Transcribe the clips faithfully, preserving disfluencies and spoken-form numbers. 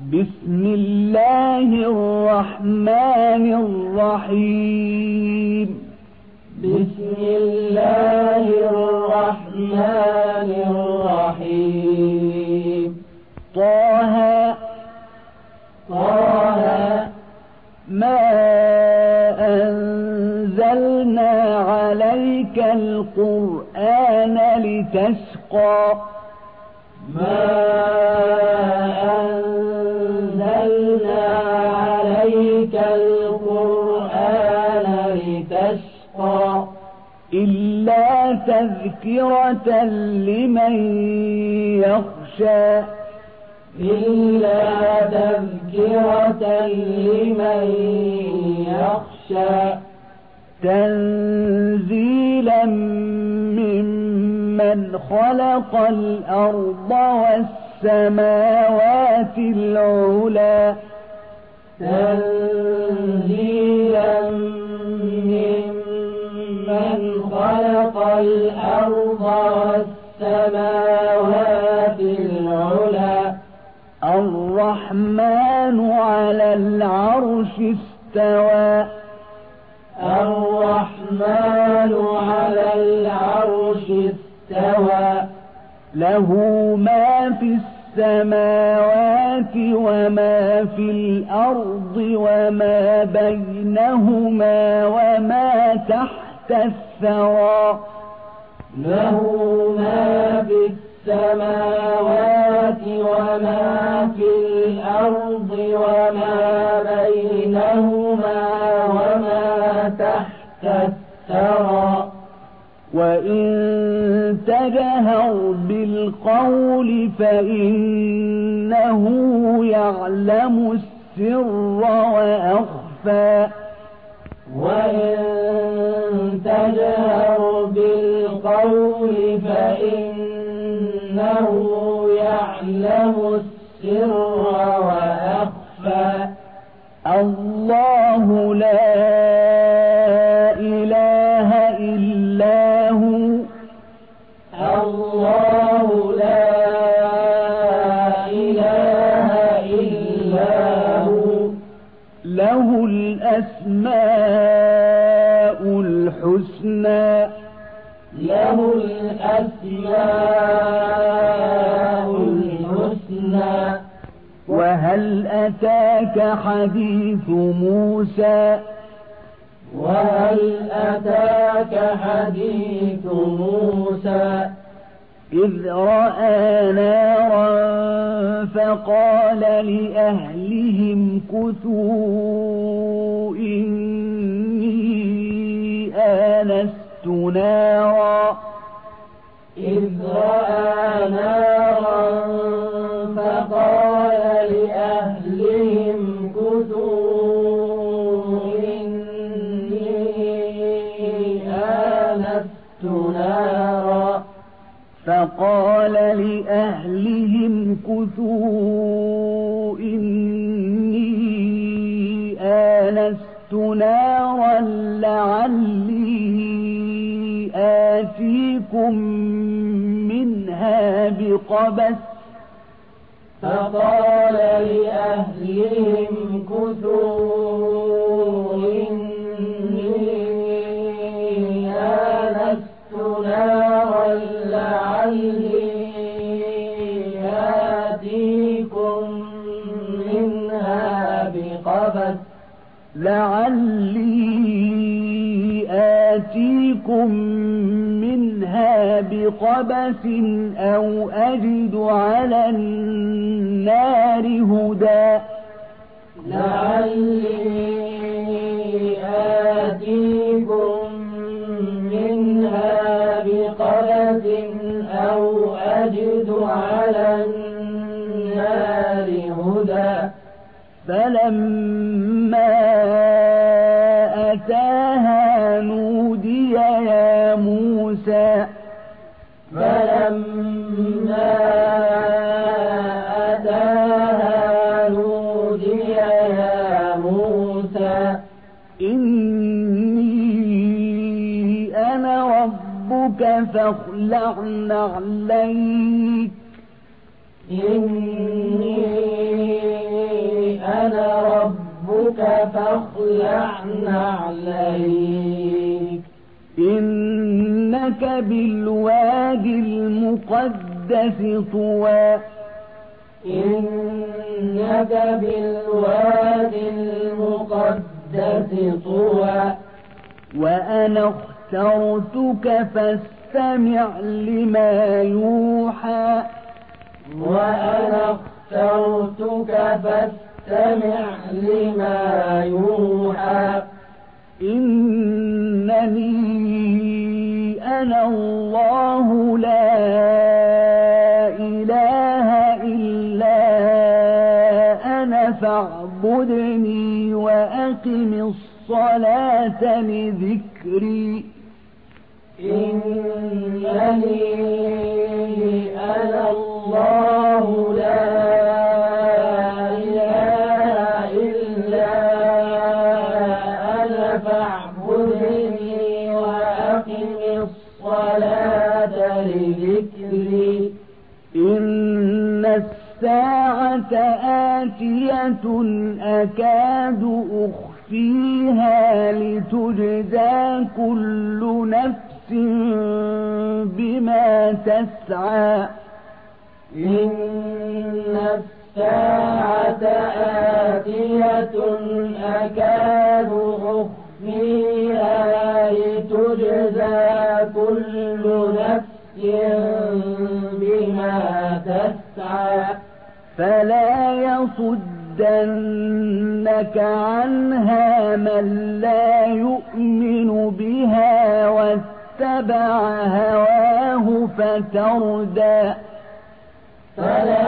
بسم الله الرحمن الرحيم بسم الله الرحمن الرحيم طه طه ما أنزلنا عليك القرآن لتشقى ما أنزلنا عليك القرآن لتشقى إلا تذكرة لمن يخشى إلا تذكرة لمن يخشى تنزيلا ممن خلق الأرض والسماوات العلى تنزيلا ممن خلق الأرض والسماوات العلى الرحمن على العرش استوى الرحمن على العرش استوى له ما في السماوات وما في الأرض وما بينهما وما تحت الثرى له ما في السماوات وما في الأرض وما بينهما وما تحت الثرى وإن تجهر بالقول فإنه يعلم السر وأخفى وإن تجهر بالقول فإنه يعلم السر وأخفى الله لا إله إلا هو الله لا إله إلا هو له الأسماء الحسنى له الأسماء الحسنى وهل أتاك حديث موسى وهل أتاك حديث موسى إذ رأى نارا فقال لأهلهم كثوا إني آنست نارا إذ رأى نارا فقال لأهلهم كثوا إني آنست نارا فقال لأهلهم كثوا إني آنست نارا لعلي آتيكم منها بقبس فقال لأهلهم كثوا إني آنست نارا لعلي آتيكم منها بقبس لعلي آتيكم منها بقبس أو أجد على النار هدى لعلي آتيكم منها بقبس أو أجد على النار هدى فلما أتاها نودي يا موسى فلما أتاها نودي يا موسى إني أنا ربك فاخلع نعليك إني فاخلع نعليك إنك بالوادي المقدس طوى إنك بالوادي المقدس طوى وأنا اخترتك فاستمع لما يوحى وأنا اخترتك فاستمع لما يوحى إنني أنا الله لا إله إلا أنا فاعبدني وأقم الصلاة لذكري إنني أنا الله لا إله إلا أنا فاعبدني وأقم الصلاة لذكري إن الساعة آتية أكاد أخفيها لتجزى كل نفس بما تسعى إن الساعة آتية أكاد أخفيها لتجزى كل نفس بما تسعى فلا يصدنك عنها من لا يؤمن بها واتبع هواه فتردى فلا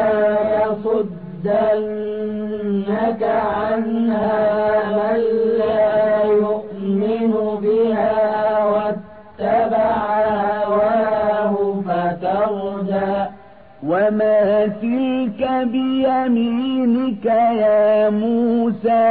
يصدنك عنها من لا يؤمن بها واتبع هواه فتردى وما تلك بيمينك يا موسى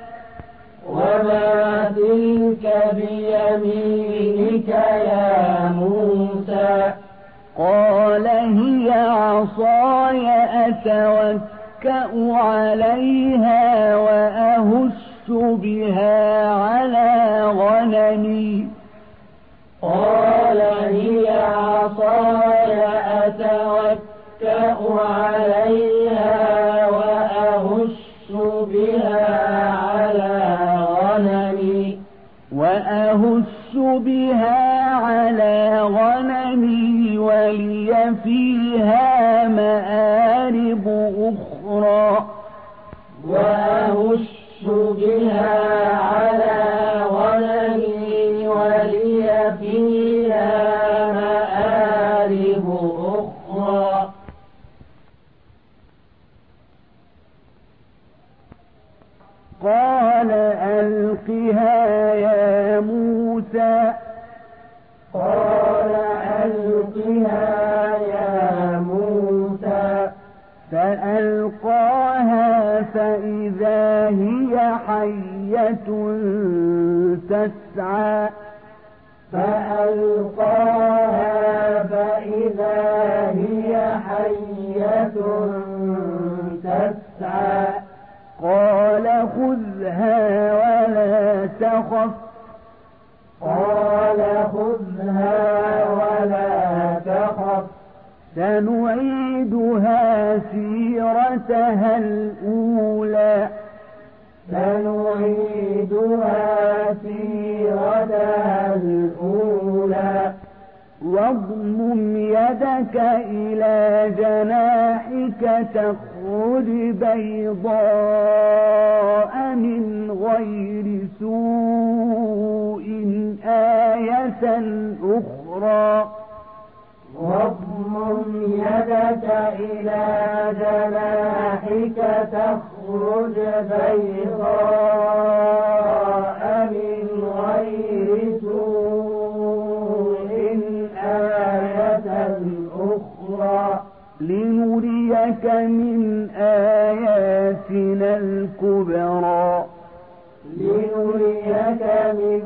وما تلك بيمينك يا موسى قال هي عصاي أتوكأ عليها وأهش بها على غنمي قال هي عصاي أتوكأ عليها وأهش بها على غنمي وأهش بها على غنمي ولي فيها مآرب أخرى وأهش بها على غنمي ولي فيها مآرب أخرى قال ألقها يا موسى قال ألقها يا موسى فألقاها فإذا هي حية تسعى فألقاها فإذا هي حية تسعى قال خذها ولا تخف قال خذها ولا تخف سنعيدها سيرتها الأولى سنعيدها سيرتها الأولى واضمم يدك إلى جناحك تخرج بيضاء من غير سوء آية أخرى واضمم يدك إلى جناحك تخرج بيضاء من غير سوء آية أخرى لنريك من آياتنا الكبرى لنريك من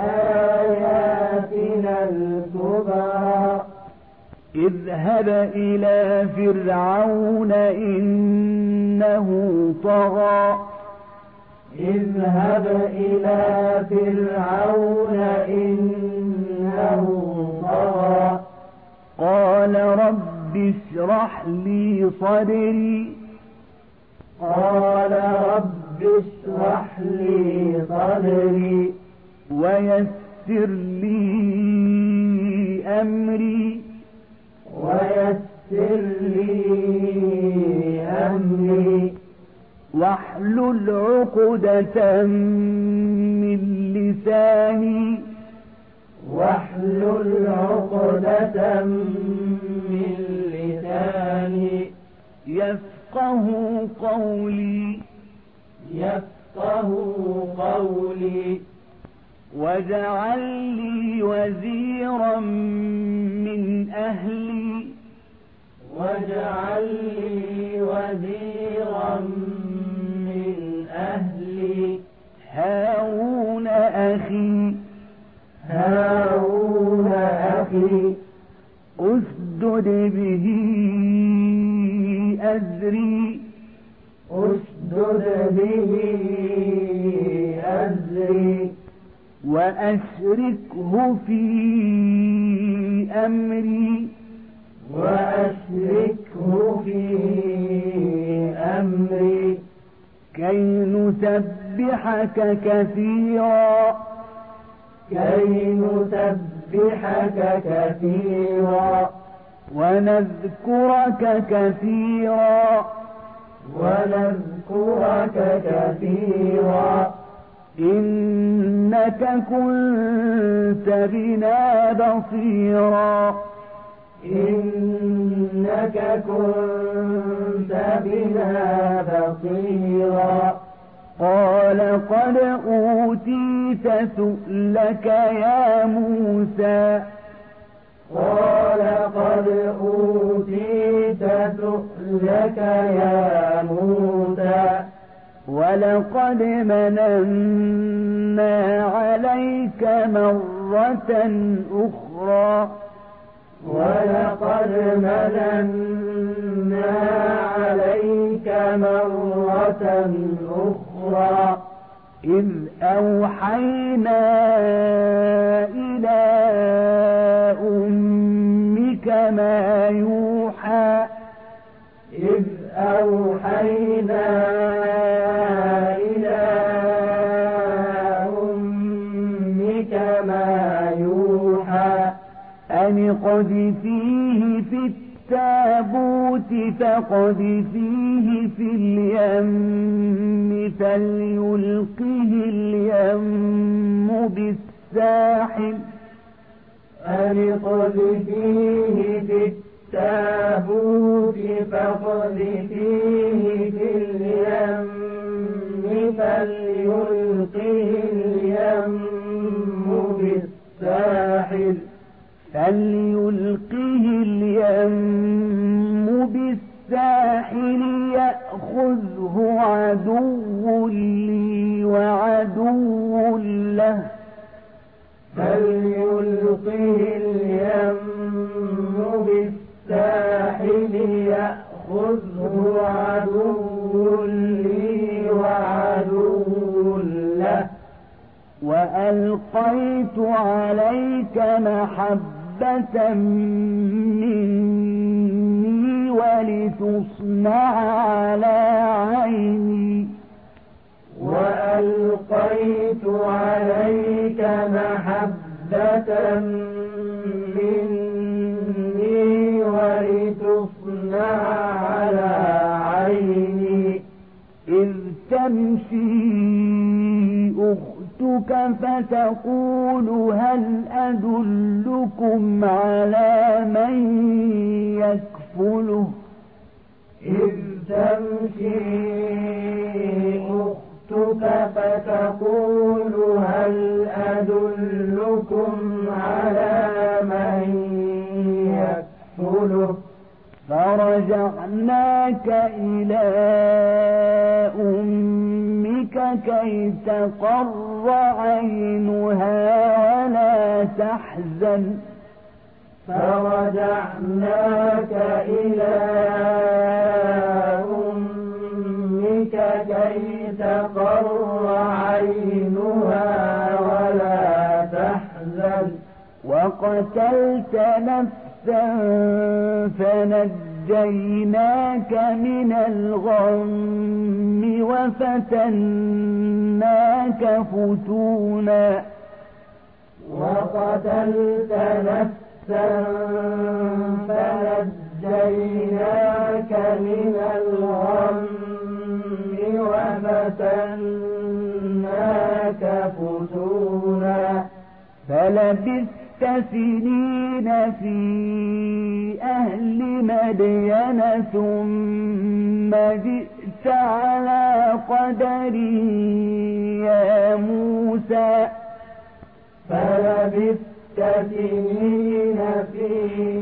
آياتنا الكبرى اذهب إلى فرعون إنه طغى اذهب إلى فرعون إنه طغى قال رب اشرح لي صدري قال رب اشرح لي صدري ويسر لي أمري ويسر لي أمري واحلل عقدة من لساني واحلل عقدة من لساني يفقه قولي يفقه قولي واجعل لي وزيرا من أهلي واجعل لي وزيرا من أهلي هارون أخي هارون أخي أسدد به أزري أشدد به أزري وأشركه في أمري وأشركه في أمري كي نسبحك كثيرا كي نسبحك كثيرا ونذكرك كثيرا ونذكرك كثيرا إنك كنت بنا بصيرا إنك كنت بنا بصيرا قال قد أوتيت سؤلك يا موسى قال قد أوتيت سؤلك يا موسى ولقد مننا عليك مرة أخرى ولقد مننا عليك مرة أخرى إذ أوحينا إلى أمك ما يوحى إذ أوحينا إلى أمك ما يوحى أن اقذفيه في التابوت فاقذفيه في اليم فليلقه اليم بالساحل أن اقذفيه في التابوت فاقذفيه في اليم فليلقه اليم بالساحل فليلقه اليم بالساحل يأخذه عدو لي وعدو له فليلقه اليم بالساحل يأخذه عدو لي وعدو له وألقيت عليك محبة مني ولتصنع على عيني وألقيت عليك محبة مني ولتصنع على عيني إذ تمشي أختك فتقول هل أدلكم على من يكفله إذ تمشي أختك فتقول هل أدلكم على من يكفله فرجعناك إلى أمك كي تقر عينها ولا تحزن فرجعناك إلى أمك كي تقر عينها ولا تحزن وقتلت نفسا فنجيناك من الغم وفتناك فتونا وقتلت نفسا فنجيناك من الغم وفتناك فتونا فلبثت سنين في أهل مدين ثم جئت على قدري يا موسى فلبثت سنين في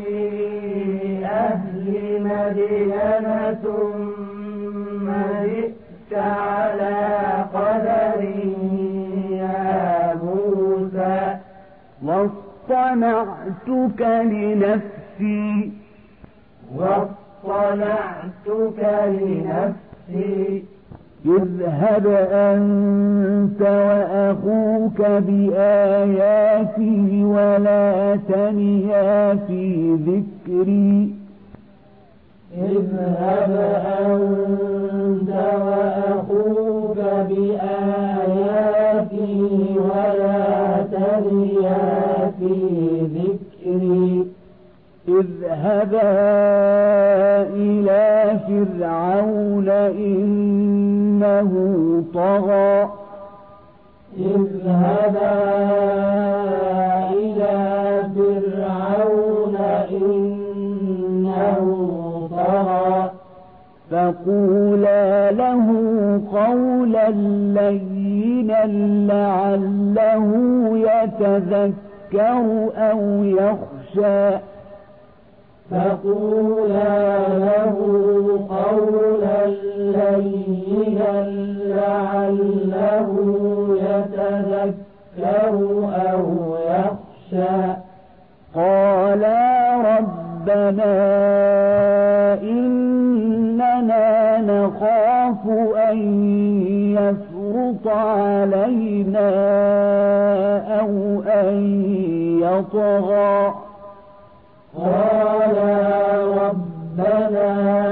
أهل مدين ثم جئت على قدري يا موسى واصطنعتك لنفسي واصطنعتك لنفسي اذهب أنت وأخوك بآياتي ولا تنيا في ذكري اذهب أنت وأخوك بآياتي ولا تنيا في ذكري اذهبا إلى فرعون إنه طغى اذهبا إلى فرعون إنه طغى فقولا له قولا لينا لعله يتذكر أو يخشى فقولا له قولا لينا لعله يتذكر أو يخشى قالا ربنا إننا نخاف أن يفرط علينا أو أن يطغى قال ربنا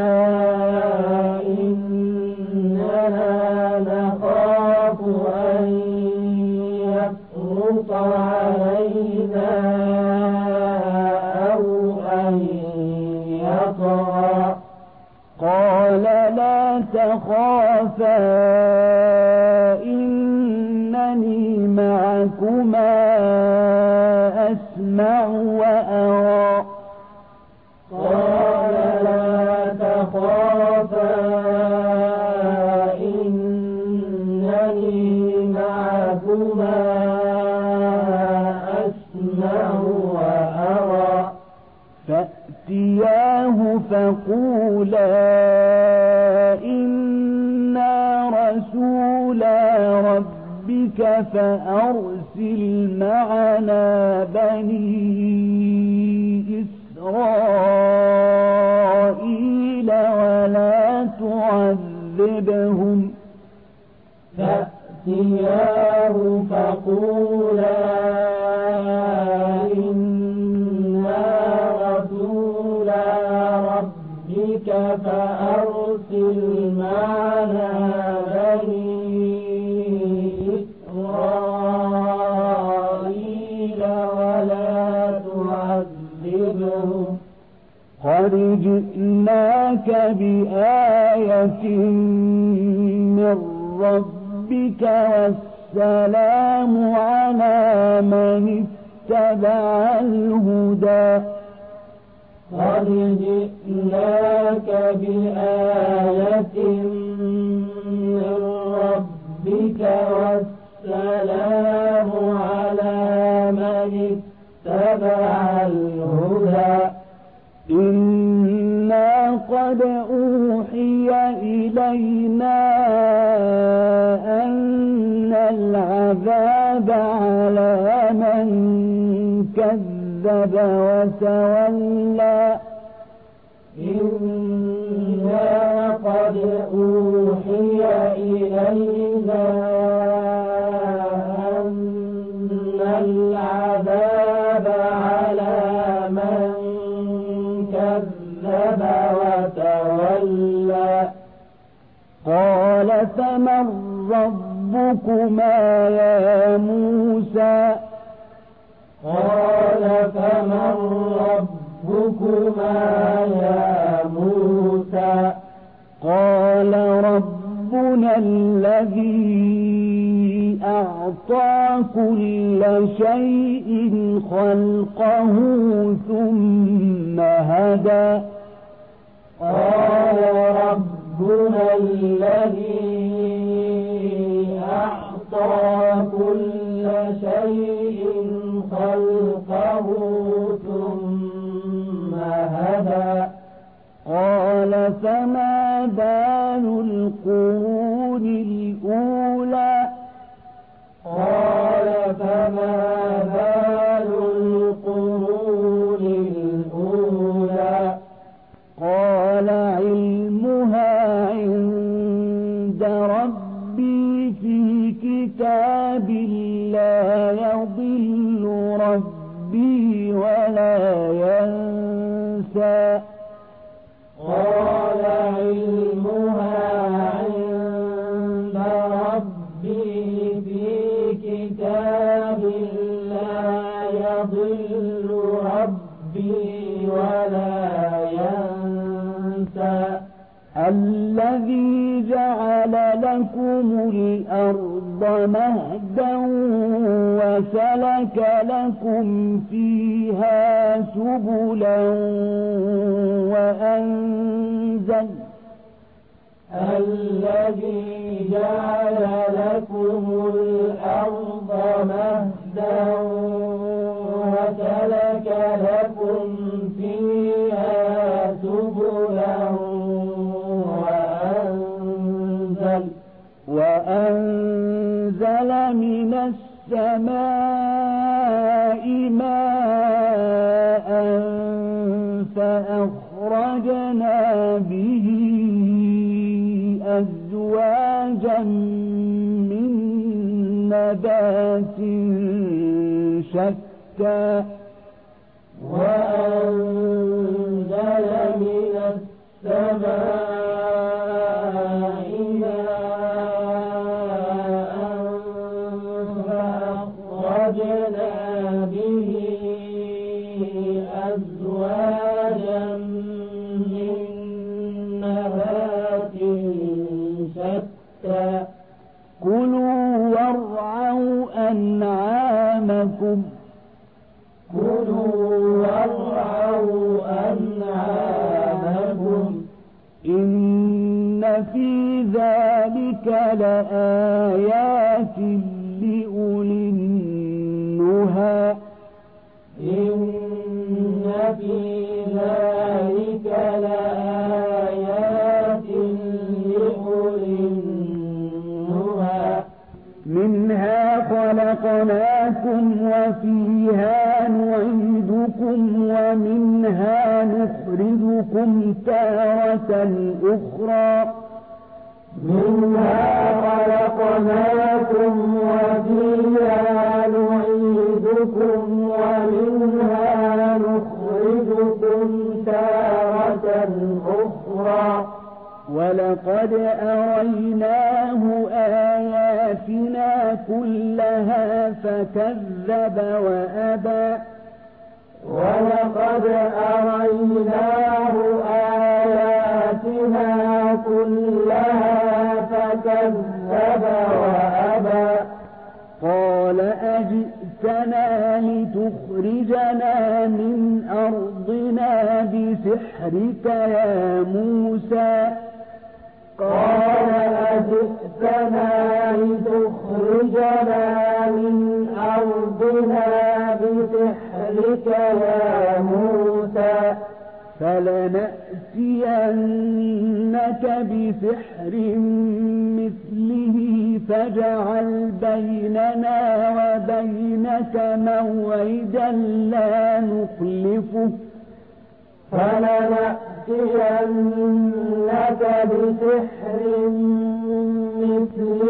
إننا نخاف أن يفرط علينا أو أن يطغى قال لا تخافا إنني معكما أسمع وأرى قال لا تخافا إنني معكما أسمع وأرى فأتياه فقولا إنا رسولا ربك فأرسل معنا بني إسرائيل ولا تعذبهم فأتياه فقولا إنا رسولا ربك فأرسل معنا بني إسرائيل ولا تعذبهم قد جئناك بآية من ربك والسلام على من اتبع الهدى قد جئناك بآية من ربك والسلام على من اتبع الهدى إنا قد أوحي إلينا أن العذاب على من كذب وتولى إنا قد أوحي فأوحينا أن العذاب على من كذب وتولى قال فمن ربكما يا موسى قال فمن ربكما يا موسى قال ربنا الذي أعطى كل شيء خلقه ثم هدى قال ربنا الذي أعطى كل شيء خلقه ثم هدى قال فما بال القرون الأولى قال فما بال القرون الأولى قال علمها عند ربي في كتاب لا يضل ربي ولا ينسى قال علمها عند ربي في كتاب لا يضل ربي ولا ينسى الذي جعل لكم الأرض مهدا وسلك لكم فيها سبلا وأنزل الذي جعل لكم الأرض مهدا وسلك لكم فيها سبلا وأنزل وأنزل من السماء ماء فأخرجنا به أزواجا من نبات شتى وأنزل من السماء ماء فأخرجنا به أزواجا من نبات شتى كلوا وارعوا أنعامكم كلوا وارعوا أنعامكم إن في ذلك لآيات لأولي النهى إن في ذلك لآيات لأولي النهى منها خلقناكم وفيها نعيدكم ومنها نخرجكم تارة أخرى منها خلقناكم وفيها نعيدكم ومنها نخرجكم تارة أخرى ولقد أريناه آياتنا كلها فكذب وأبى ولقد أريناه آياتنا كلها فكذب وأبى قال أجئتنا لتخرجنا من أرضنا بسحرك يا موسى قال أجئتنا لتخرجنا من أرضنا بسحرك يا موسى فلنأتينك بسحر مثله فاجعل بيننا وبينك موعدا لا نخلفه فلنأتينك بسحر مثله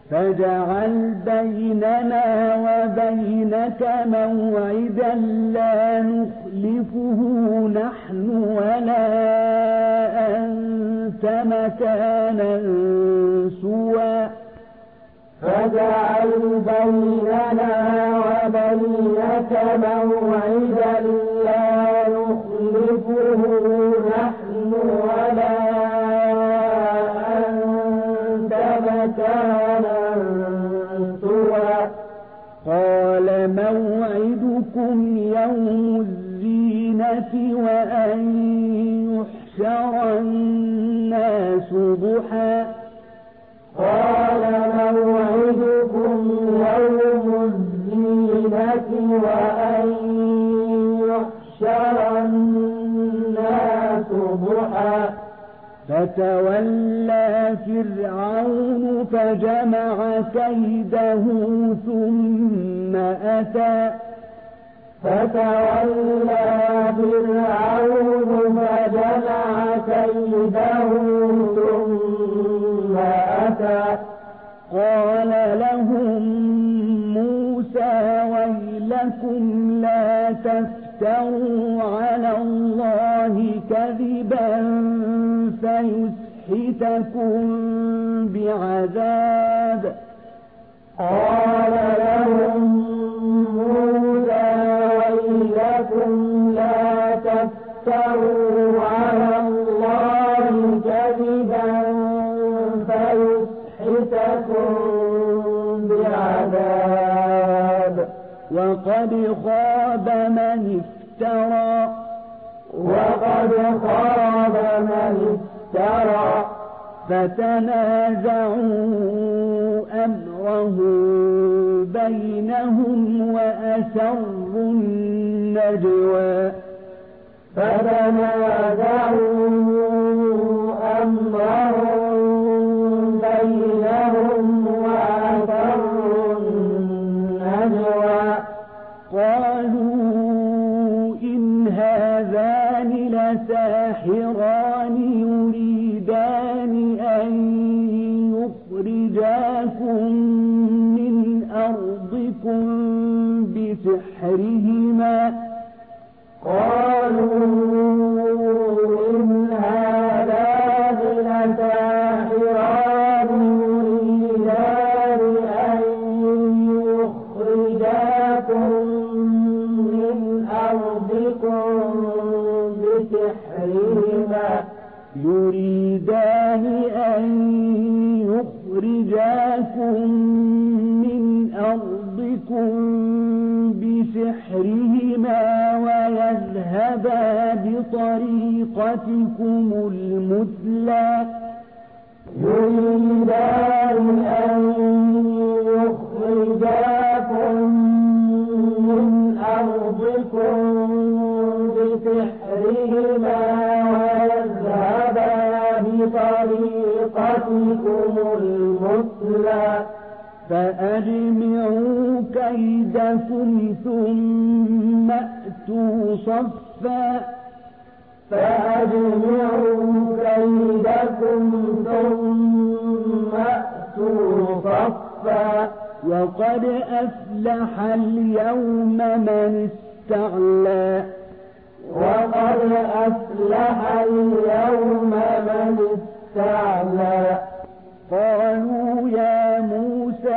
فاجعل بيننا وبينك موعدا لا نخلفه نحن ولا أنت مكانا سوى فاجعل بيننا وبينك موعدا لا نخلفه نحن ولا أنت مكانا سوى قال موعدكم يوم الزينة وأن يحشر الناس ضحى قال موعدكم يوم الزينة وأن يحشر الناس ضحى فتولى فرعون فجمع كيده ثم أتى فتولى فرعون فجمع كيده ثم أتى قال لهم موسى ويلكم لا تفتروا على الله كذبا فيسحتكم بعذاب قال لهم موسى ويلكم لا تفتروا على الله كذبا فيسحتكم بعذاب وقد خاب من افترى وقد خاب من افترى فتنازعوا أمره بينهم وأسروا النجوى فتنازعوا أمرهم بينهم وأسروا النجوى قالوا إن هذان لساحران يريدان أن يخرجاكم من أرضكم بسحرهما قالوا إن هذان لساحران يريدان أن يخرجاكم من أرضكم بسحرهما يريدان أن يخرجاكم من أرضكم بسحرهما ويذهبا بطريقتكم المثلى يريدان أن يخرجاكم من أرضكم بسحرهما ويذهبا بطريقتكم المثلى فأجمعوا كيدكم ثم أتوا صفا فأجمعوا كيدكم ثم أتوا صفا وقد أفلح اليوم من استعلى وقد أفلح اليوم من استعلى قالوا يا موسى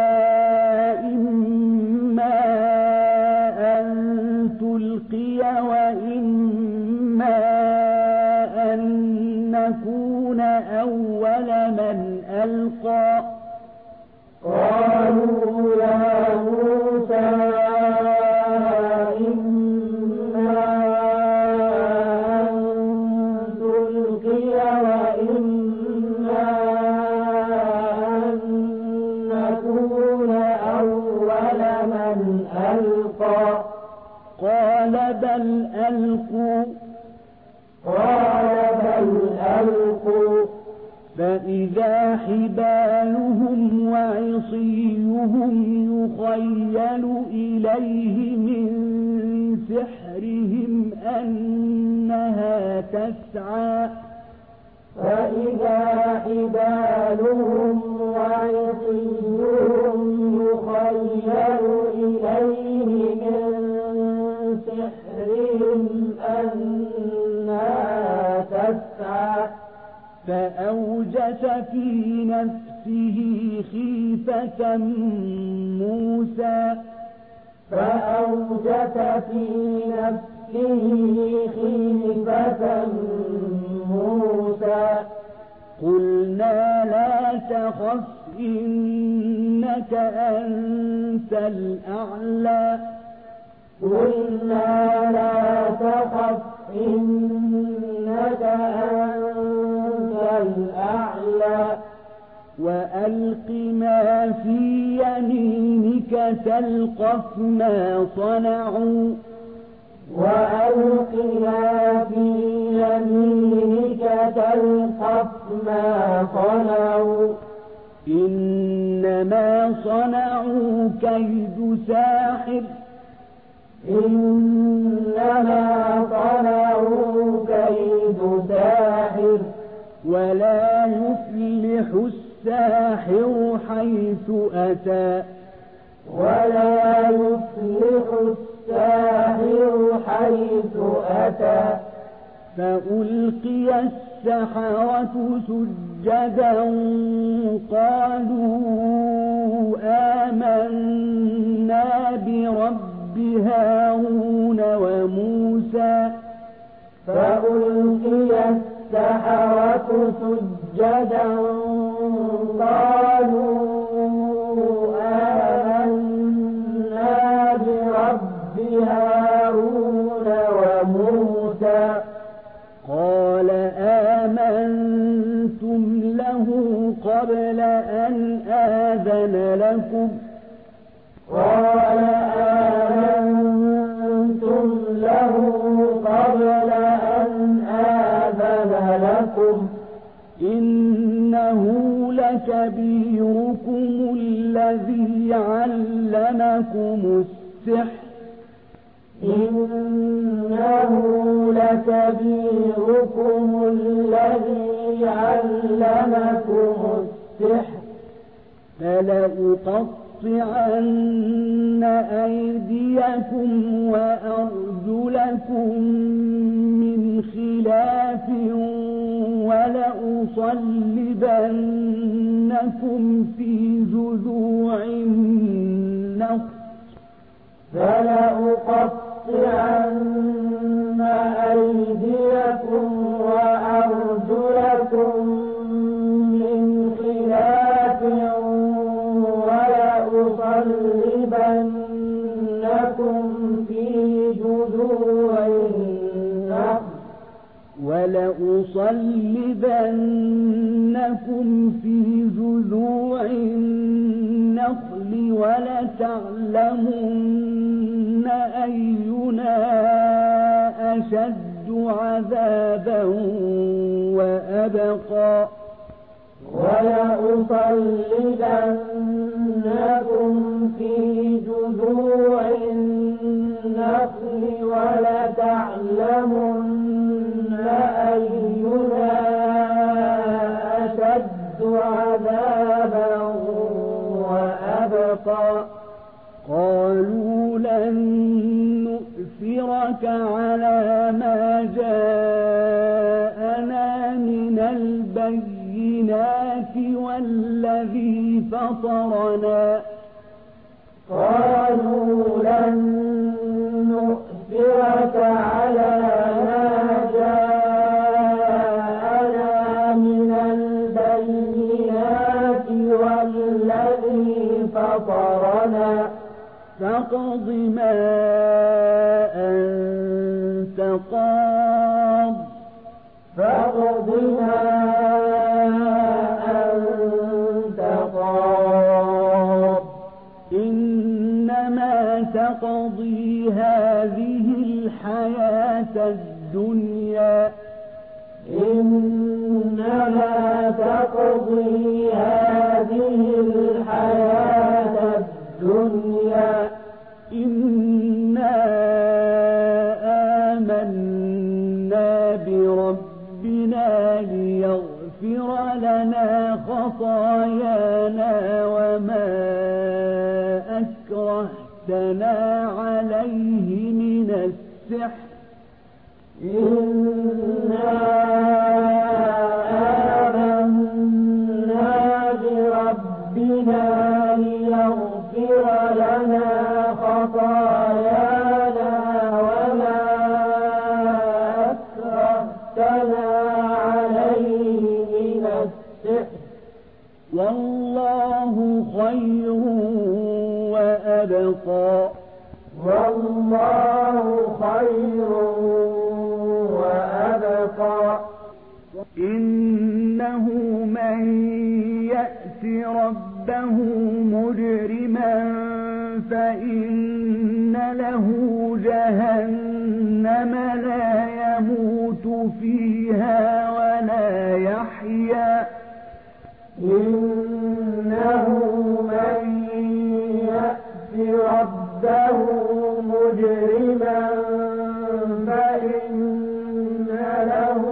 إما أن تلقي وإما أن نكون أول من ألقى قالوا يا موسى قال بل ألقوا قال بل ألقوا فإذا حبالهم وعصيهم يخيل إليه من سحرهم أنها تسعى فإذا حبالهم وعصيهم في نفسه خيفة موسى فأوجس في نفسه خيفة موسى قلنا لا تخف إنك أنت الأعلى قلنا لا تخف إنك أنت الأعلى وألق ما في يمينك تلقف ما صنعوا وألق ما في يمينك تلقف ما صنعوا إنما صنعوا كيد ساحر إنما صنعوا كيد ساحر ولا يفلح الساحر حيث أتى ولا يفلح الساحر حيث أتى فألقي السحرة سجدا قالوا آمنا برب هارون وموسى فألقي السحرة سجدا قالوا آمنا برب هارون وموسى قال آمنتم له قبل أن آذن لكم قال آمنتم له قبل أن آذن لكم إنه لكبيركم الذي علمكم السحر إنه لكبيركم الذي علمكم السحر فلأقطعن أيديكم وأرجلكم من خلاف ولأصلبنكم في جذوع النخل فلأقطعن أيديكم وأرجلكم من خلاف ولأصلبنكم في جذوع النخل ولأصلبنكم في جذوع النخل ولتعلمن أينا أشد عذابا وأبقى ولأصلبنكم في جذوع النخل ولتعلمن أينا أشد عذابا وأبقى قالوا لن نؤثرك على ما جاءنا من البينات والذي فطرنا قالوا لن نؤثرك على ما جاءنا من البينات والذي فطرنا فاقض ما أنت قاض فاقض ما أنت قاض إنما تقضي هذه الحياة الدنيا إنما تقضي هذه الحياة الدنيا إنا آمنا بربنا ليغفر لنا خطايانا وما أكرهتنا عليه من السحر إنا آمنا إنه من يأت ربه مجرما فإن له جهنم لا يموت فيها ولا يحيا إنه من يأت ربه مجرما فإن له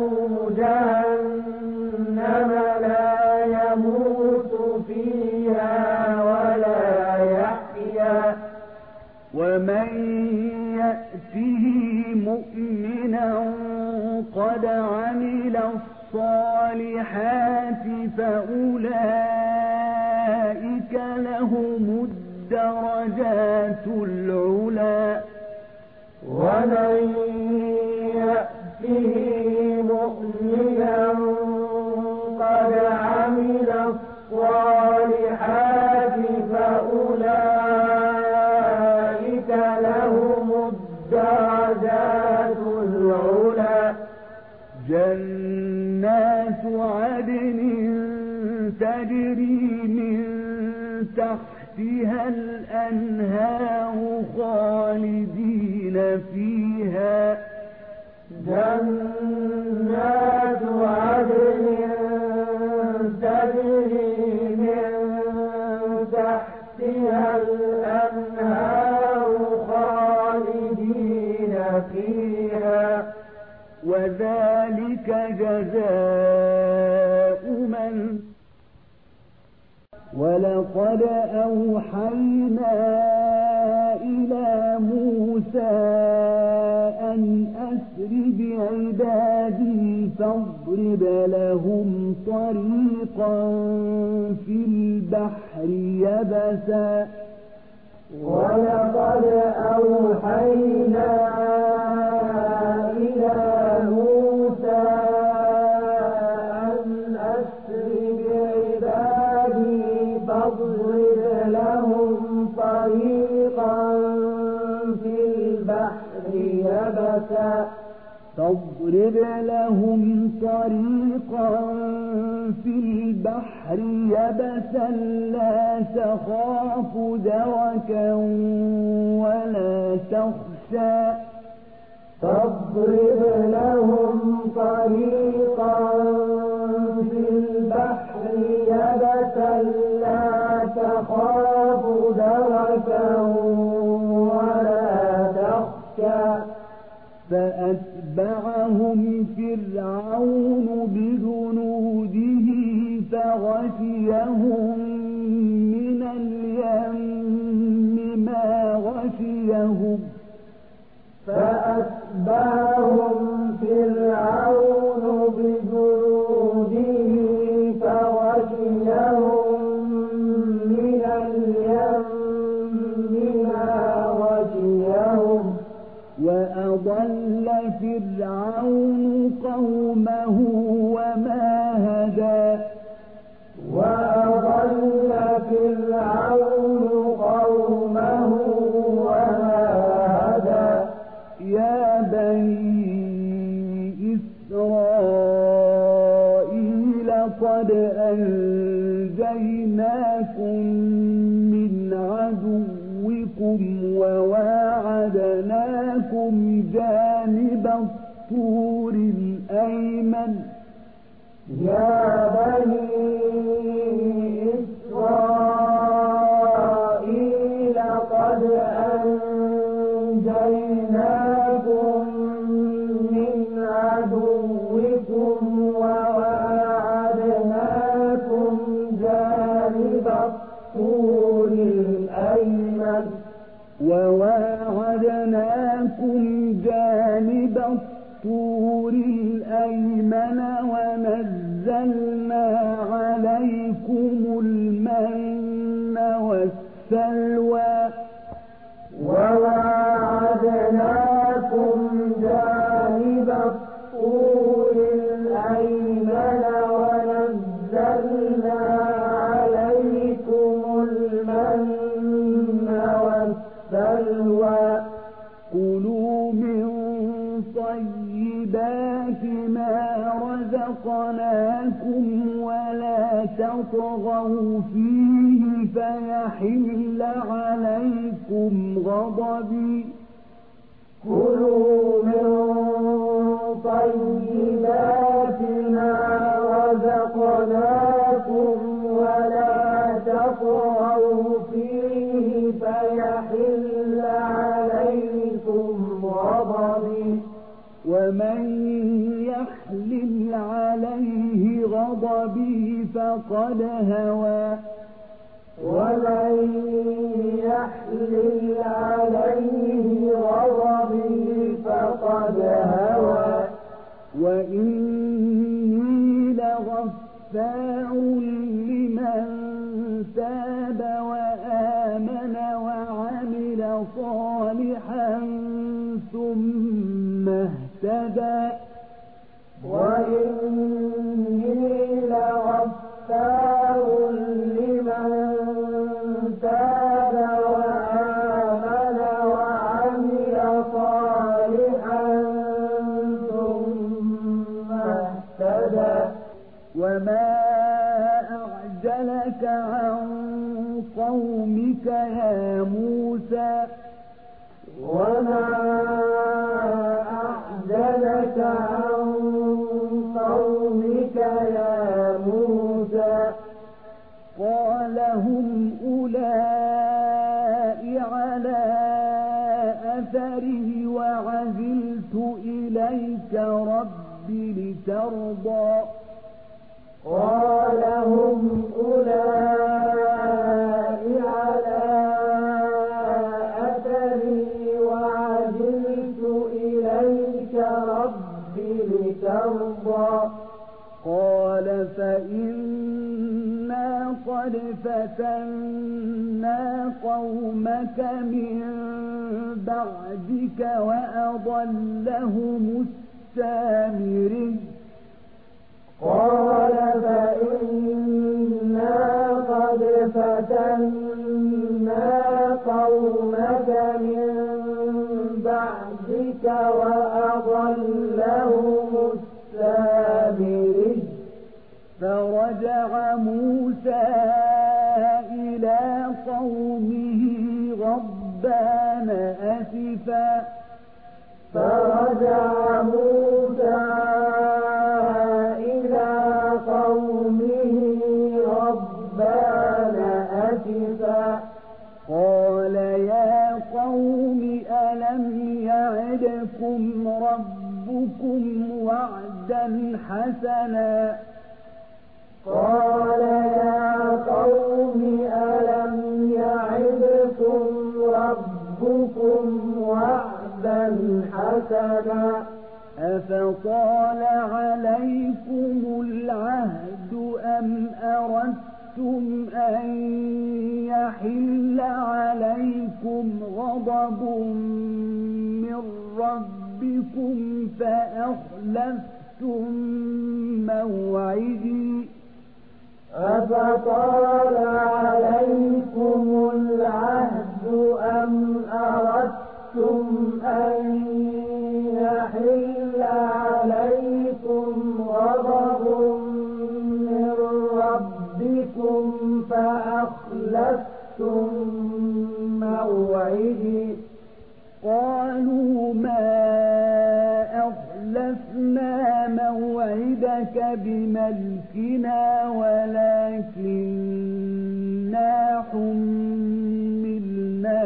جهنم لا يموت فيها ولا يحيا ومن يأته مؤمنا قد عمل الصالحات فأولئك لهم الدرجات العلى ومن يأته مؤمنا قد عمل الصالحات فأولئك لهم الدرجات العلى جنات عدن تجري من تحتها الأنهار خالدين فيها جنات عدن تجري من تحتها الأنهار خالدين فيها وذلك جزاء من ولقد أوحينا إلى موسى أن أسر بعبادي فاضرب لهم طريقا في البحر يبسا ولقد أوحينا إلى موسى أن أسر بعبادي فاضرب لهم طريقا في البحر يبسا فاضرب لهم طريقا في البحر يبسا لا تخاف دركا ولا تخشى فاضرب لهم طريقا في البحر يبسا لا تخاف دركا ولا تخشى فأتبعهم فرعون بجنوده فغشيهم من اليم ما غشيهم فأتبعهم فرعون بجنوده فغشيهم من اليم ما غشيهم وأضل فرعون قومه وما هدى وأضل فرعون قومه وما هدى يا بني إسرائيل قد أنجيناكم من عدوكم وواعدناكم جانب الطور الأيمن يا بني إسرائيل قد أنجيناكم من عدوكم وواعدناكم جانب الطور الأيمن وواعدناكم جانب الطور الأيمن ونزلنا عليكم المن والسلوى وواعدناكم جانب الطور الأيمن ونزلنا عليكم المن والسلوى كلوا من طيبات ما رزقناكم رزقناكم ولا تطغوا فيه فيحل عليكم غضبي كلوا من طيبات ما رزقناكم ولا تطغوا فيه فيحل عليكم غضبي ومن يحلل عليه غضبي فقد هوى ومن يحلل عليه غضبي فقد هوى وإني لغفار لمن تاب وآمن وعمل صالحا ثم اهتدى وإني لغفار لمن تاب وآمن وعمل صالحا ثم اهتدى وما أعجلك عن قومك يا موسى وما أعجلك عن قومك يا موسى قال هم أولئك على أثره وعجلت إليك رب لترضى قال هم أولئك على أثري وعجلت إليك رب لترضى قال فإنا قد فتنا قومك من بعدك وأضلهم السامري قال فإنا قد فتنا قومك من بعدك وأضلهم السامري فرجع موسى إلى قومه غضبان أسفا فرجع موسى إلى قومه غضبان أسفا قال يا قوم ألم يعدكم ربكم وعدا حسنا قال يا قوم ألم يعدكم ربكم وعدا حسنا أفطال عليكم العهد أم أردتم أن يحل عليكم غضب من ربكم فأخلفتم موعدي أفطال عليكم العهد أم أردتم أن يحل عليكم غضب من ربكم فأخلفتم موعدي قالوا ما أخلفنا موعدك بملكنا ولكننا حملنا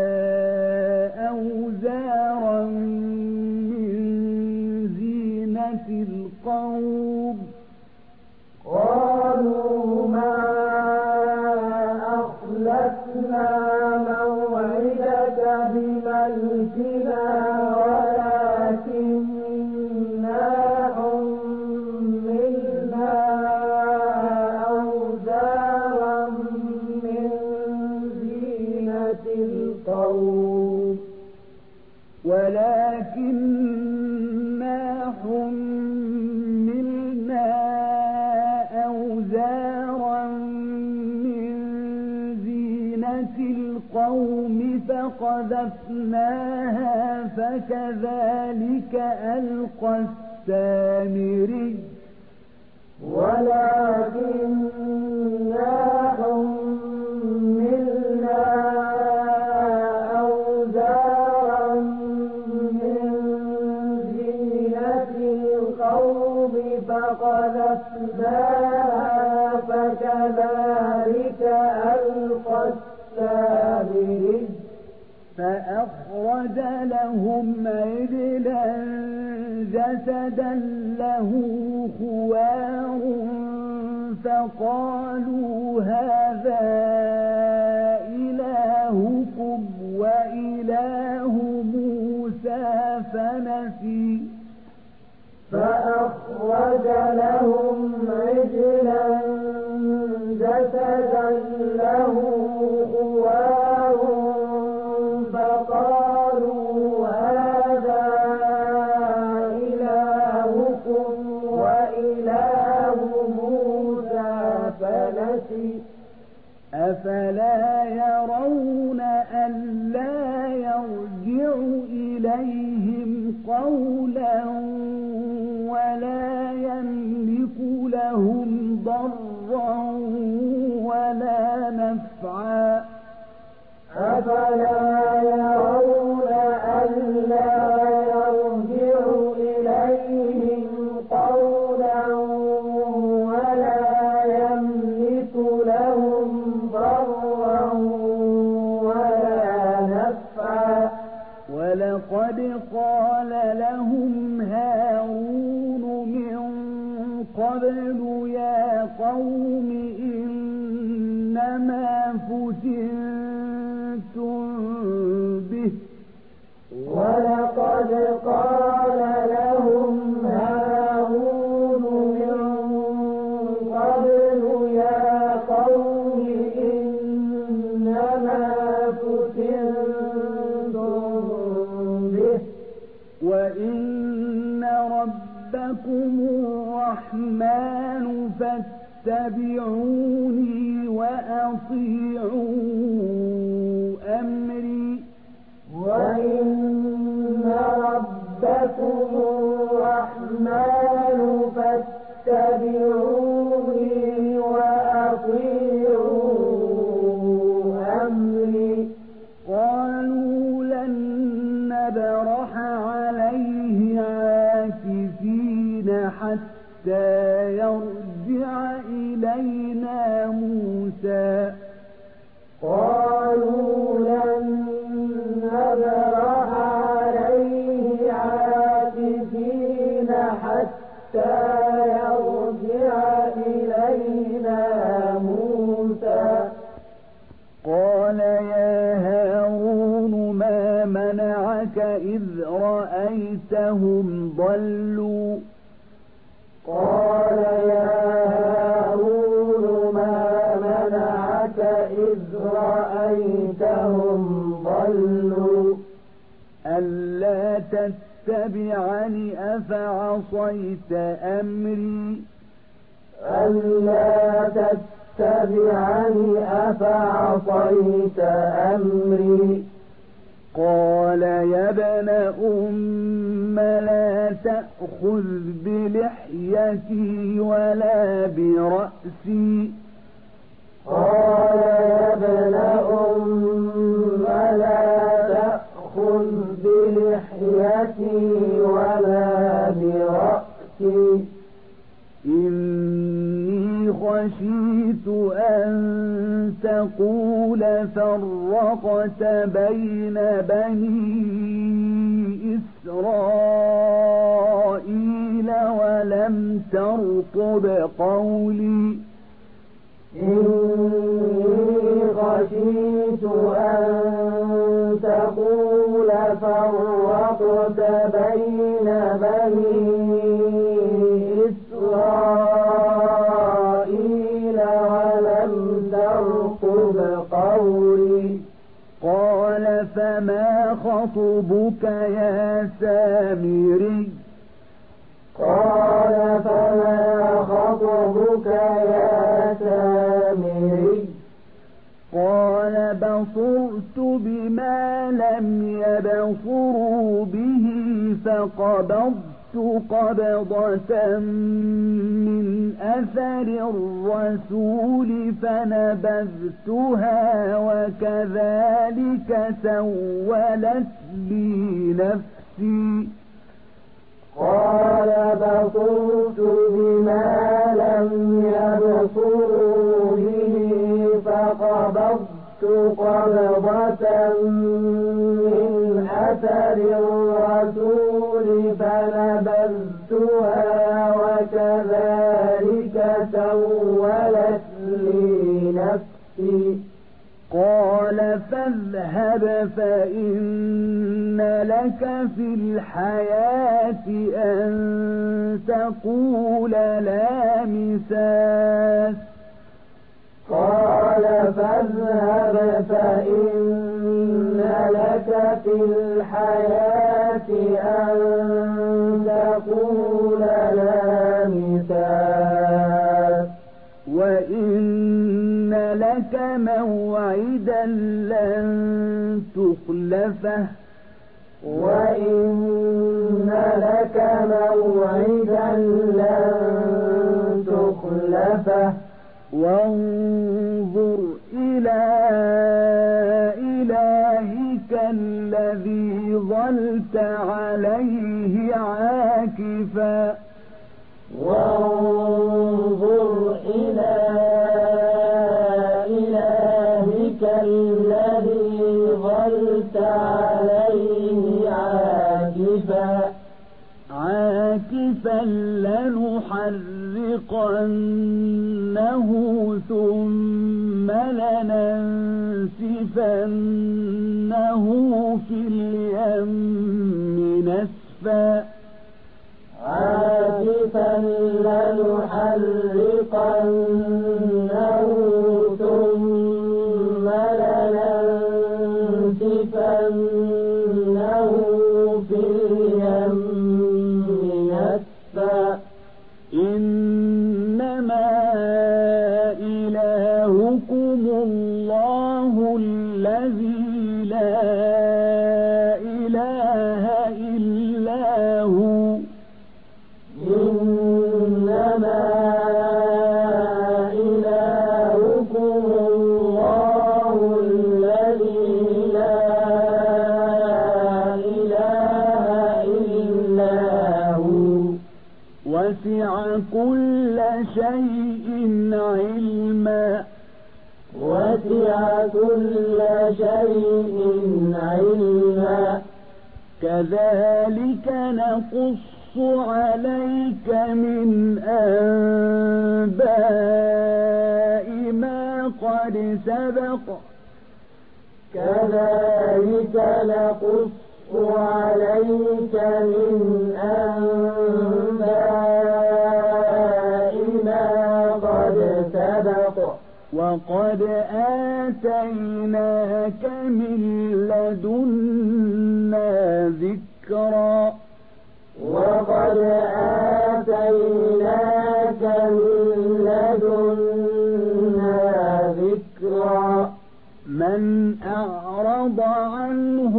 أوزارا من زينة القوم قالوا ما أخلفنا موعدك بملكنا ولكننا حملنا أوزارا من زينة القوم ولكننا حملنا أوزارا من زينة القوم فقذفناها فكذلك ألقى السامري ولكننا حملنا أوزارا من زينة القوم فقذفناها فكذلك ألقى السامري فأخرج لهم عجلا جسدا له خوار فقالوا هذا إلهكم وإله موسى فنسي فأخرج لهم عجلا جسدا له خوار فقالوا هذا إلهكم وإله موسى فنسي أفلا يرون ألا يرجع إليهم قولا ولا يملك لهم ضرا ولا نفعا أفلا يرون ألا يرجع إليهم قولا ولا يملك لهم ضرا ولا نفعا ولقد قال لهم هارون من قبل يا قوم إنما فتنتم به ولقد قال لهم هارون من قبل يا قوم إنما فتنتم به وإن ربكم الرحمن فاتبعوني وأطيعوا أمري وإن ربكم الرحمن فاتبعوني وأطيعوا أمري قالوا لن نبرح عليه عاكفين حتى يرجع إلينا موسى قالوا لن نبرح عليه عاكفين حتى يرجع إلينا موسى قال يا هارون ما منعك إذ رأيتهم ضلوا قال يا هارون ما منعك إذ رأيتهم ضلوا ألا تتبعني أفعصيت أمري ألا تتبعني أفعصيت أمري قال يا ابن أم لا تأخذ بلحيتي ولا برأسي قال يا ابن أم لا تأخذ بلحيتي ولا برأسي إني خشيت أن تقول فرقت بين بني إسرائيل ولم ترقب قولي إني خشيت أن تقول فرقت بين بني إسرائيل ولم ترقب قولي قال فما خطبك يا سامري قال فما خطبك يا سامري قال بصرت بما لم يبصروا به فقبضت قبضة من أثر الرسول فنبذتها وكذلك سولت لي نفسي قال بصرت بما لم يبصروا به فقبضت قبضة من أثر الرسول فنبذتها وكذلك سولت لي نفسي قال فاذهب فإن لك في الحياة أن تقول لا مساس قال فاذهب فإن لك في الحياة أن تقول لا مساس وإن لك موعدا لن تخلفه وإن لك موعدا لن تخلفه وانظر إلى إلهك الذي ظلت عليه عاكفا وانظر إلى إلهك الذي ظلت عليه عاكفا عاكفا لنحرقنه ثم لننسفنه في اليم نسفا عاكفا لنحرقنه ثم لننسفنه في اليم نسفا إنما إلهكم الله الذي لا إله إلا هو إنما إلهكم الله الذي لا إله إلا هو وسع كل شيء علما وسع كل شيء علما كذلك نقص عليك من أنباء ما قد سبق كذلك نقص عليك من أنباء ما قد سبق وقد آتيناك من لدنا ذكرا وقد آتيناك من لدنا ذكرا من أعرض عنه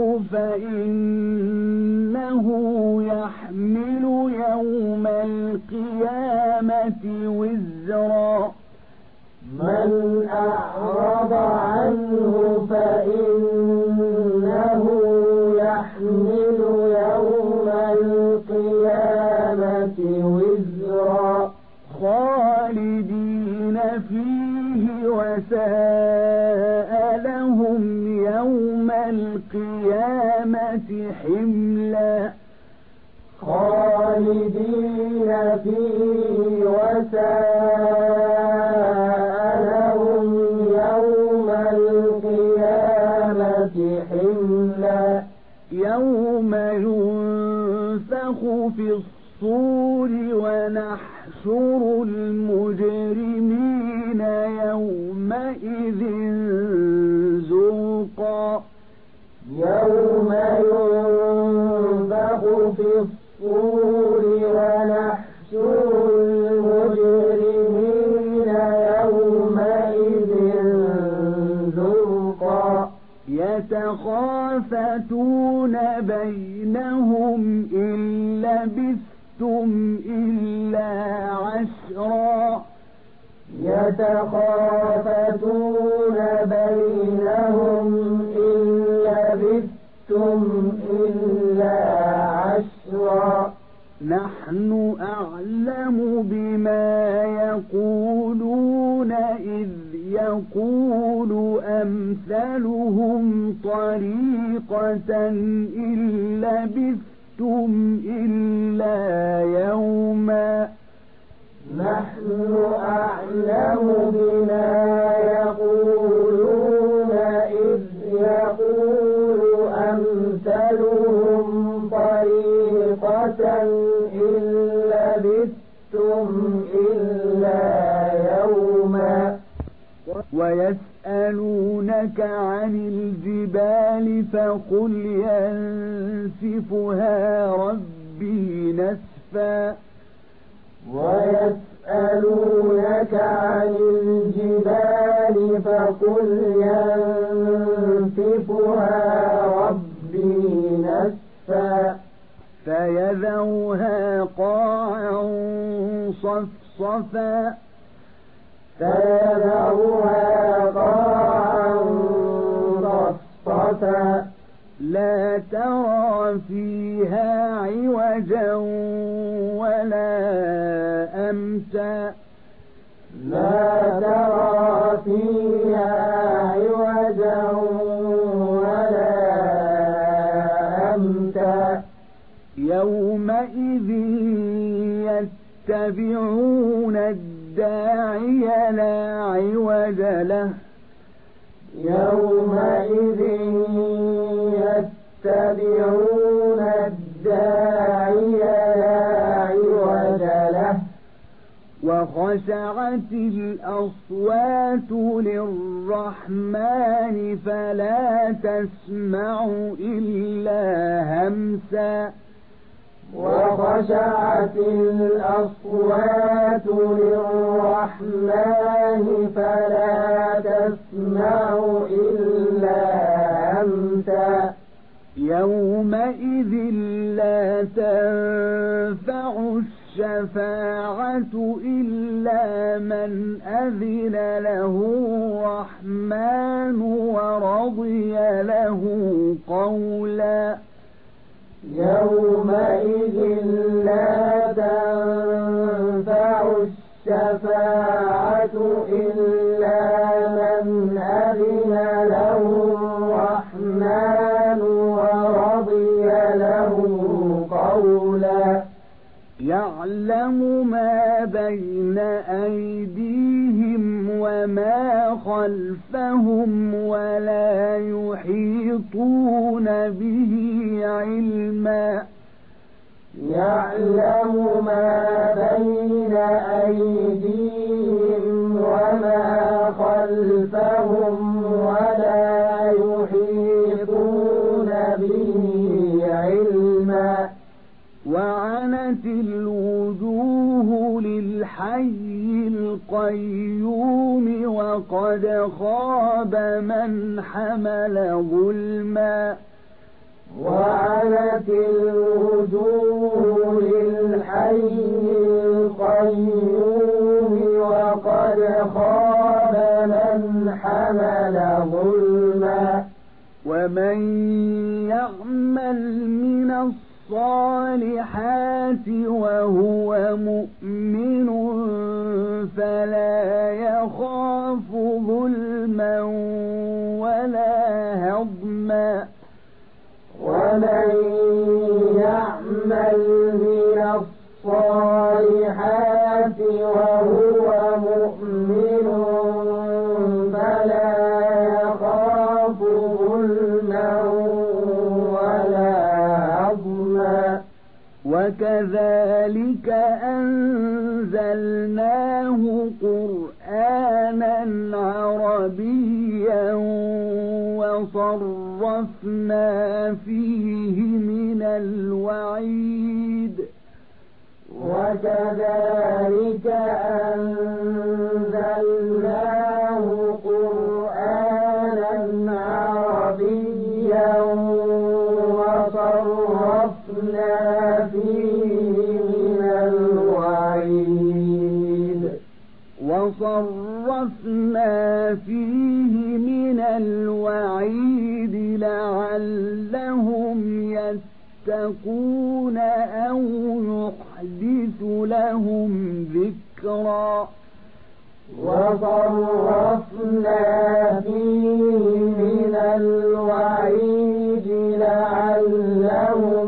فإنه يحمل يوم القيامة وزرا من أعرض عنه فإنه يحمل يوم القيامة وزرا خالدين فيه وساء لهم يوم القيامة حملا خالدين فيه وساء لهم يوم القيامة حملا يوم ينفخ في الصور ونحشر المجرمين يومئذ زرقا يوم ينفخ في الصور ونحشر المجرمين يومئذ زرقا يتخافتون بينهم إن لبثتم لبثتم إلا عشرا يتخافتون بينهم إن لبثتم إلا عشرا نحن أعلم بما يقولون إذ يقول أمثلهم طريقة إن لبثتم إلا يوما نحن أعلم بما يقولون إذ يقول أمثلهم طريقة إن لبثتم إلا يوما ويسألونك عن الجبال فقل ينسفها ربي نسفا ويسألونك عن الجبال فقل ينسفها ربي نسفا فيذرها قاعا صفصفا فيذرها قاعا صفصفا لا ترى فيها عوجا ولا أمتا لا ترى فيها عوجا ولا أمتا يومئذ يتبعون الداعي لا عوج له يومئذ يتبعون الداعي لا عوج له وخشعت الأصوات للرحمن فلا تسمع إلا همسا وخشعت الأصوات للرحمن فلا تسمع إلا همسا يومئذ لا تنفع الشفاعة إلا من أذن له الرحمن ورضي له قولا يومئذ لا تنفع الشفاعة إلا من أذن له الرحمن ورضي له قولا يعلم ما بين أيديهم وما خلفهم ولا يحيطون به علما يعلم ما بين أيديهم وما خلفهم ولا يحيطون به علما وعنت الوجوه للحي القيوم وقد خاب من حمل ظلما وعنت الوجوه للحي القيوم وقد خاب من حمل ظلما ومن يعمل من الصالحات وهو مؤمن فلا يخاف ظلما ولا هضما ومن يعمل من الصالحات وهو مؤمن فلا يخاف ظلما ولا هضما وكذلك أنزلناه قرآنا عربيا وصرفنا فيه من الوعيد وكذلك أنزلناه قرآنا عربيا وصرفنا فيه من أو يحدث لهم ذكرا وصرفنا فيه من الوعيد لعلهم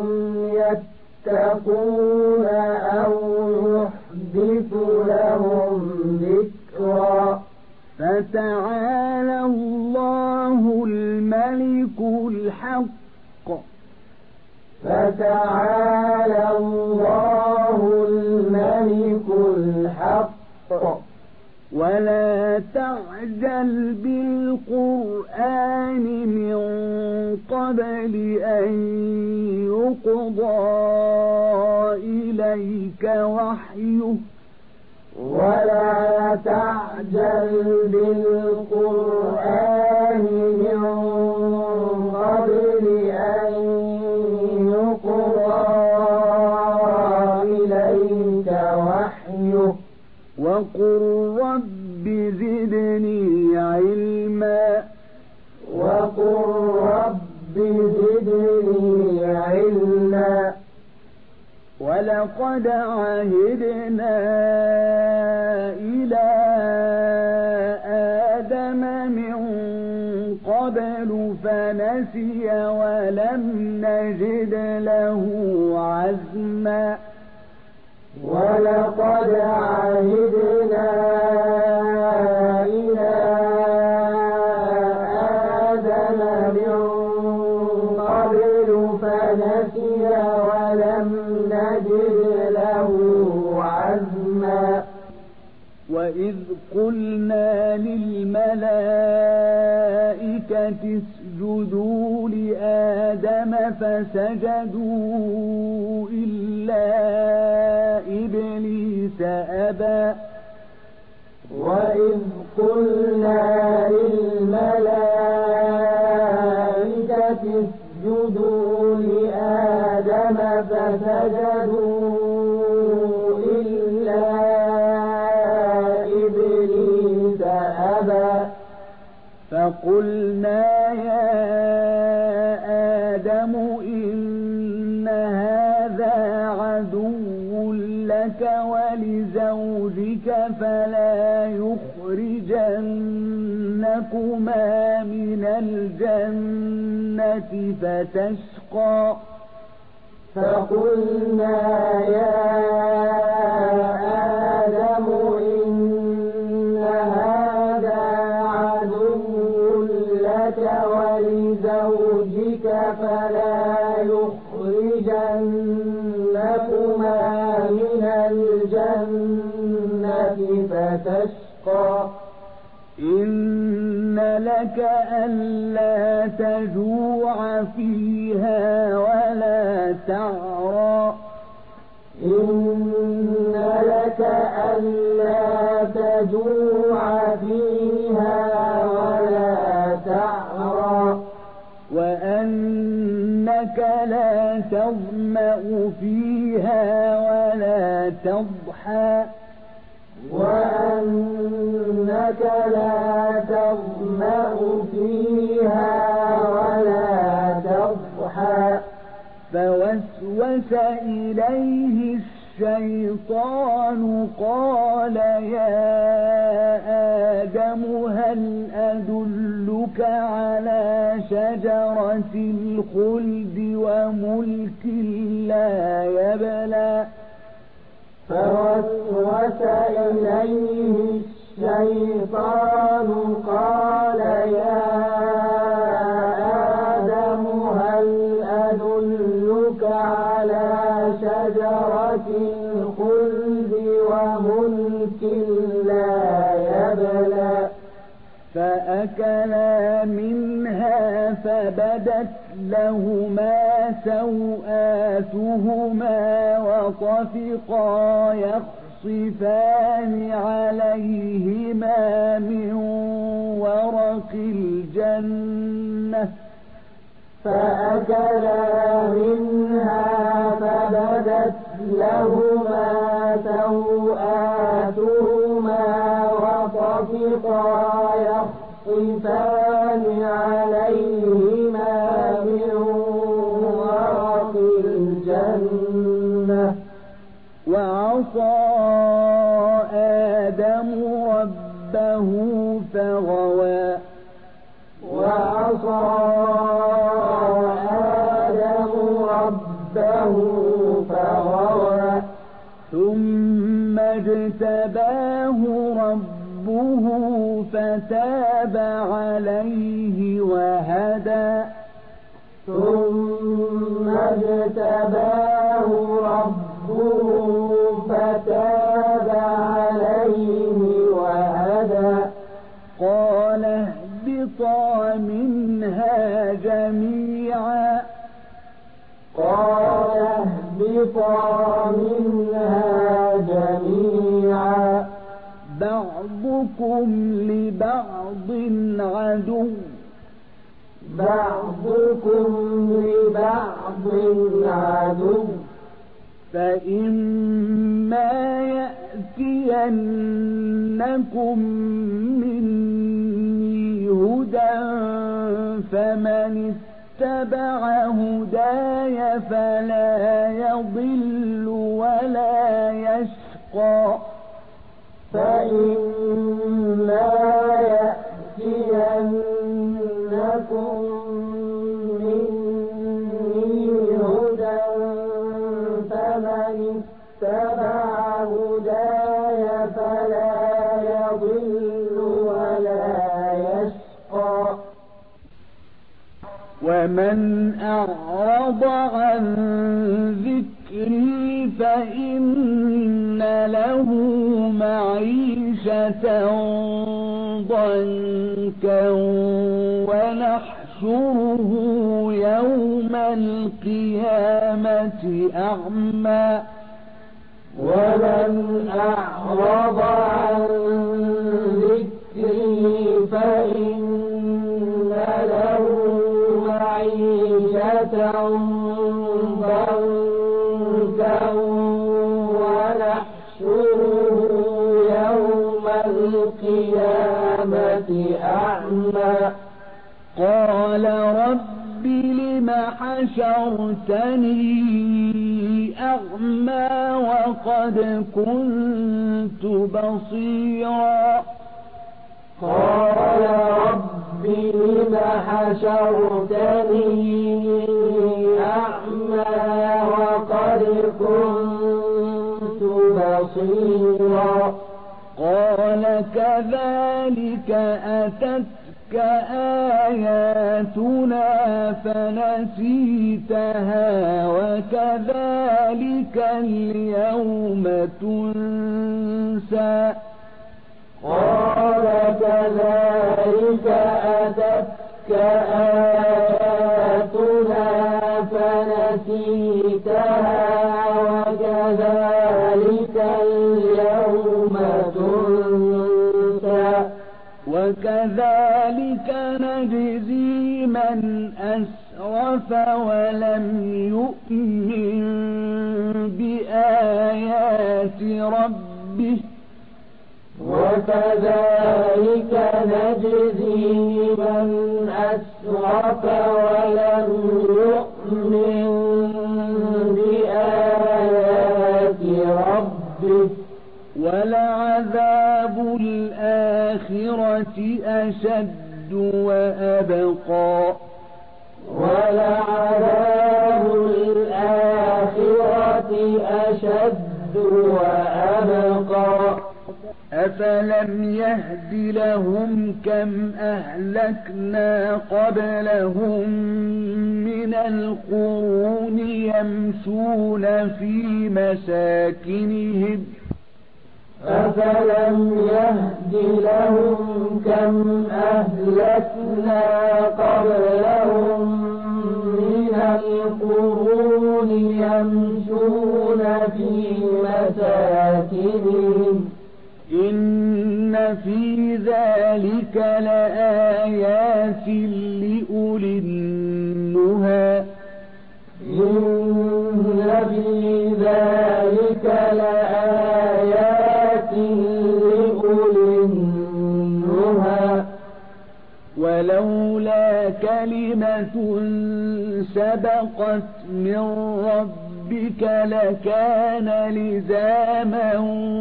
يتقون أو يحدث لهم ذكرا فتعالى الله الملك الحق فتعالى الله الملك الحق ولا تعجل بالقرآن من قبل أن يقضى إليك وحيه ولا تعجل بالقرآن من قبل أن يقضى إليك وحيه وقل رب زدني علما وقل رب زدني علما ولقد عهدنا إلى آدم من قبل فنسي ولم نجد له عزما ولقد عهدنا إلى آدم من قبل فنسي ولم نجد له عزما وإذ قلنا للملائكة اسجدوا لآدم فسجدوا إلا إبليس أبى وإذ قلنا للملائكة اسجدوا لآدم فسجدوا إلا إبليس أبى فقلنا يا آدم إن هذا عدو لك ولزوجك فلا يخرجنكما من الجنة فتشقى فقلنا يا آدم إن هذا عدو لك ولزوجك فلا يخرجنكما من الجنة فتشقى إن لك ألا تجوع فيها ولا تعرى إن لك ألا تجوع فيها ولا تعرى وأنك لا تظمأ فيها ولا تضحى وأنك لا تظمأ فيها ولا تضحى فوسوس إليه الشيطان قال يا آدم هل أدلك على شجرة الخلد وملك لا يبلى فوسوس إليه الشيطان قال يا آدم هل أدلك على شجرة الخلد وملك لا يبلى فأكلا منها فبدت لهما سوآتهما وطفقا يخصفان عليهما من ورق الجنة فأكلا منها فبدت لهما سوآتهما وطفقا يخصفان عليهما من ورق الجنة وعصى آدم ربه فغوى وعصى آدم ربه فغوى ثم اجتباه ربه فتاب عليه وهدى ثم اجتباه ربه فتاب عليه وهدى قال اهبطا منها جميعا قال اهبطا منها جميعا بعضكم لبعض عدو بعضكم لبعض عدو فإما يأتينكم مني هدى فمن اتبع هداي فلا يضل ولا يشقى فإما يأتينكم مني هدى فمن اتبع هداي فلا يضل ولا يشقى ومن أعرض عن ذكري فإن له معيشة ضنكا ونحشره يوم القيامة أعمى ومن أعرض عن ذكري فإن له معيشة ضنكا ونحشره يوم القيامة أعمى قال رب لم حشرتني أعمى وقد كنت بصيرا قال رب لم حشرتني أعمى وقد كنت بصيرا قال كذلك أتتك آياتنا فنسيتها وكذلك اليوم تنسى قال كذلك أتتك آياتنا فنسيتها وكذلك اليوم تنسى وكذلك نجزي من أسرف ولم يؤمن بآيات ربه وكذلك نجزي من أسرف ولم يؤمن بآيات ربه ولعذاب الآخرة أشد وأبقى ولعذاب الآخرة أشد وأبقى أفلم يهد لهم كم أهلكنا قبلهم من القرون يمشون في مساكنهم أفلم يهد لهم كم أهلكنا قبلهم من القرون يمشون في مساكنهم إن في ذلك لآيات لأولي النهى إن في ذلك لآيات لأولي النهى ولولا كلمة سبقت من ربك ربك لكان لزاما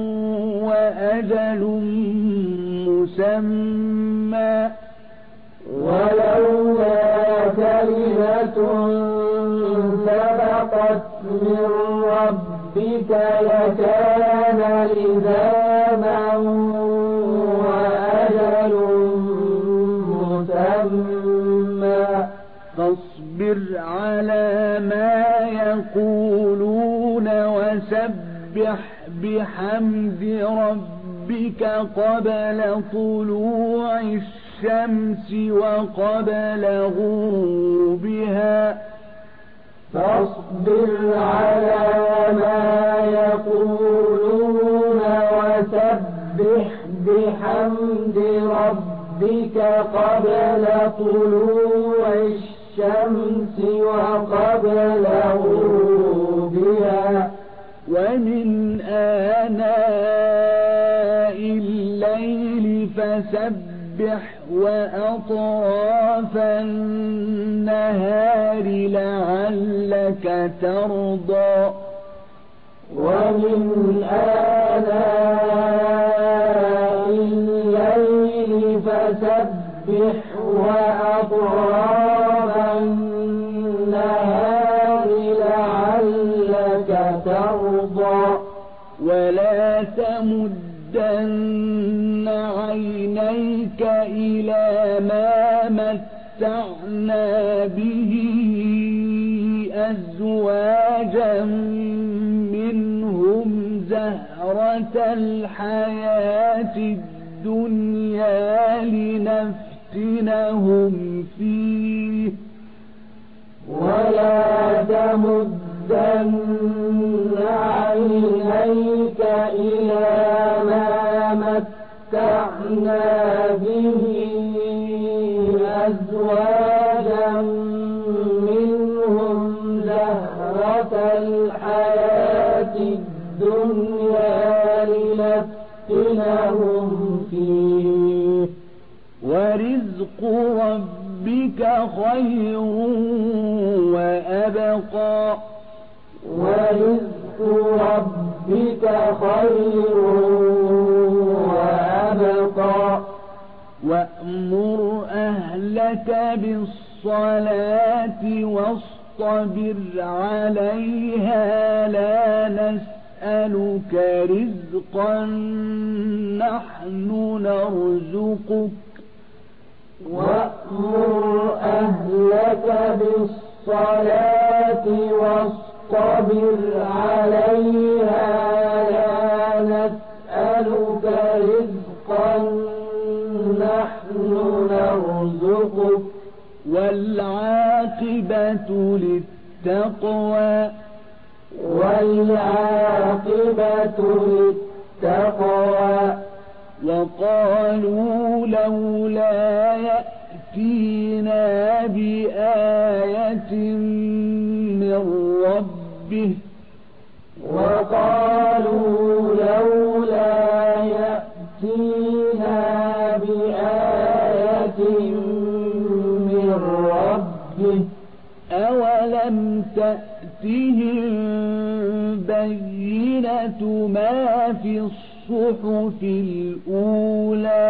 وأجل مسمى ولولا كلمة سبقت من ربك لكان لزاما وأجل مسمى فاصبر على ما يقولون وسبح بحمد ربك قبل طلوع الشمس وقبل غروبها فاصبر على ما يقولون وسبح بحمد ربك قبل طلوع الشمس وقبل غروبها ومن آناء الليل فسبح وأطراف النهار لعلك ترضى ومن آناء الليل فسبح وأطراف النهار لعلك ترضى ولا تمدن عينيك إلى ما متعنا به أزواجا منهم زهرة الحياة الدنيا لنفتنهم فيه ولا تمدن عينيك إلى ما متعنا به أزواجا منهم زهرة الحياة الدنيا لنفتنهم فيه ورزق ربك خير وأبقى ورزق ربك خير وأبقى وأمر أهلك بالصلاة واصطبر عليها لا نسألك رزقا نحن نرزقك وأمر أهلك بالصلاة واصطبر عليها لا نسألك رزقا نحن نرزقك والعاقبة للتقوى والعاقبة للتقوى وقالوا لولا يأتينا بآية من ربه وقالوا لولا يأتينا بآية من ربه أولم تأتهم بينة ما في الصحف الأولى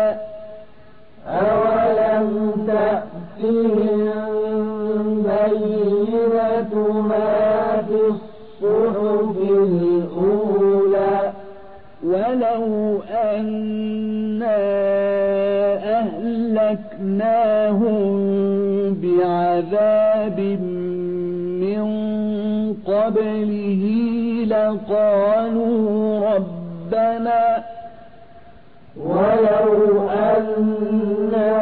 أولم تأتهم بينة ما في الصحف الأولى ولو أنا أهلكناهم بعذاب من قبله لقالوا ربنا ولو أنا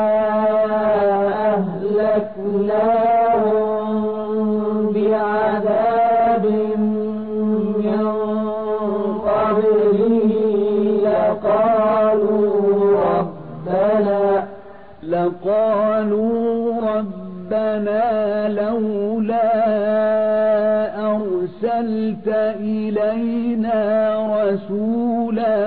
أهلكناهم بعذاب من قبله لقالوا ربنا لقالوا ربنا لولا أرسلت إلينا رسولا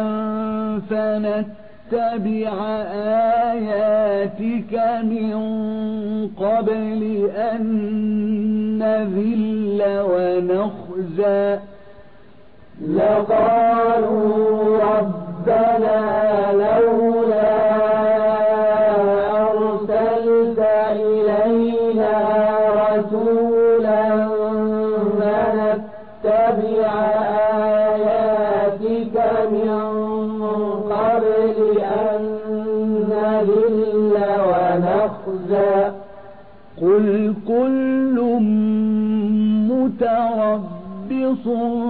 فنتبع آياتك من قبل أن نذل ونخزى ونخزى لقالوا ربنا لولا أرسلت إلينا رسولا فنتبع آياتك من قبل أن نذل ونخزى قل كل متربص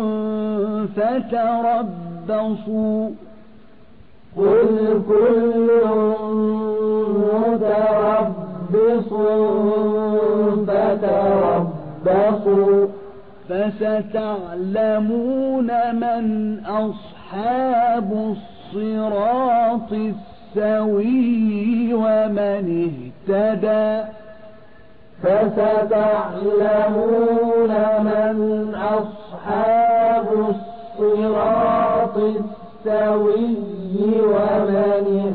فتربصوا قل كل متربص فتربصوا فستعلمون من أصحاب الصراط السوي ومن اهتدى فستعلمون من أصحاب الصراط السوي ومن